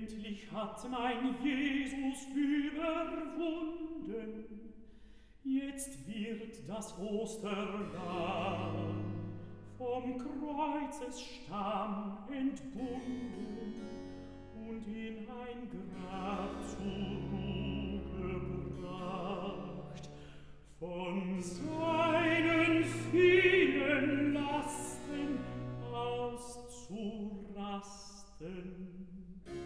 Endlich hat mein Jesus überwunden, jetzt wird das Osterlamm vom Kreuzesstamm entbunden und in ein Grab zur Ruhe gebracht. Von seinen vielen Lasten auszurasten.